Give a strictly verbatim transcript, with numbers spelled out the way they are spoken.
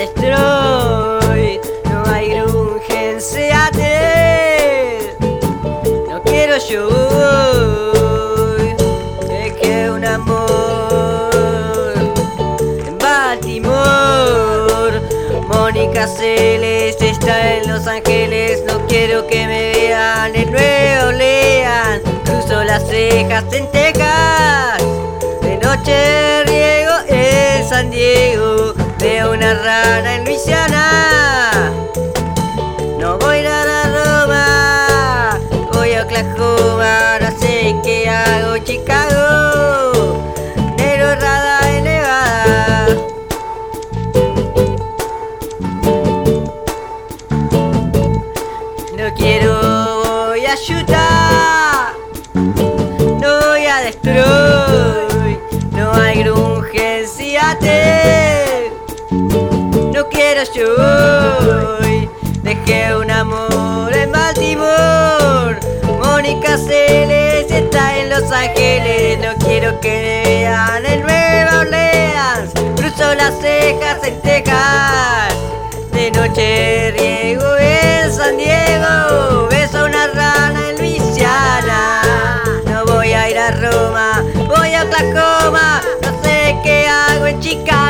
Destroy, no hay grunge en Seattle. No quiero yo hoy, dejé un amor en Baltimore. Mónica Celeste está en Los Ángeles. No quiero que me vean en Nueva Orleans. Cruzo las cejas en Texas. De noche riego en San Diego. Veo una rana en Luisiana. No voy a ir a Roma, voy a Oklahoma. No sé qué hago, Chicago. Negro rada en Nevada. No quiero, voy a Utah. No voy a Destroy. No hay grunge en Seattle. No quiero yo hoy, dejé un amor en Baltimore. Mónica Celeste está en Los Ángeles. No quiero que me vean en Nueva Orleans. Cruzo las cejas en Texas. De noche riego en San Diego. Beso una rana en Luisiana. No voy a ir a Roma, voy a Oklahoma. No sé qué hago en Chicago.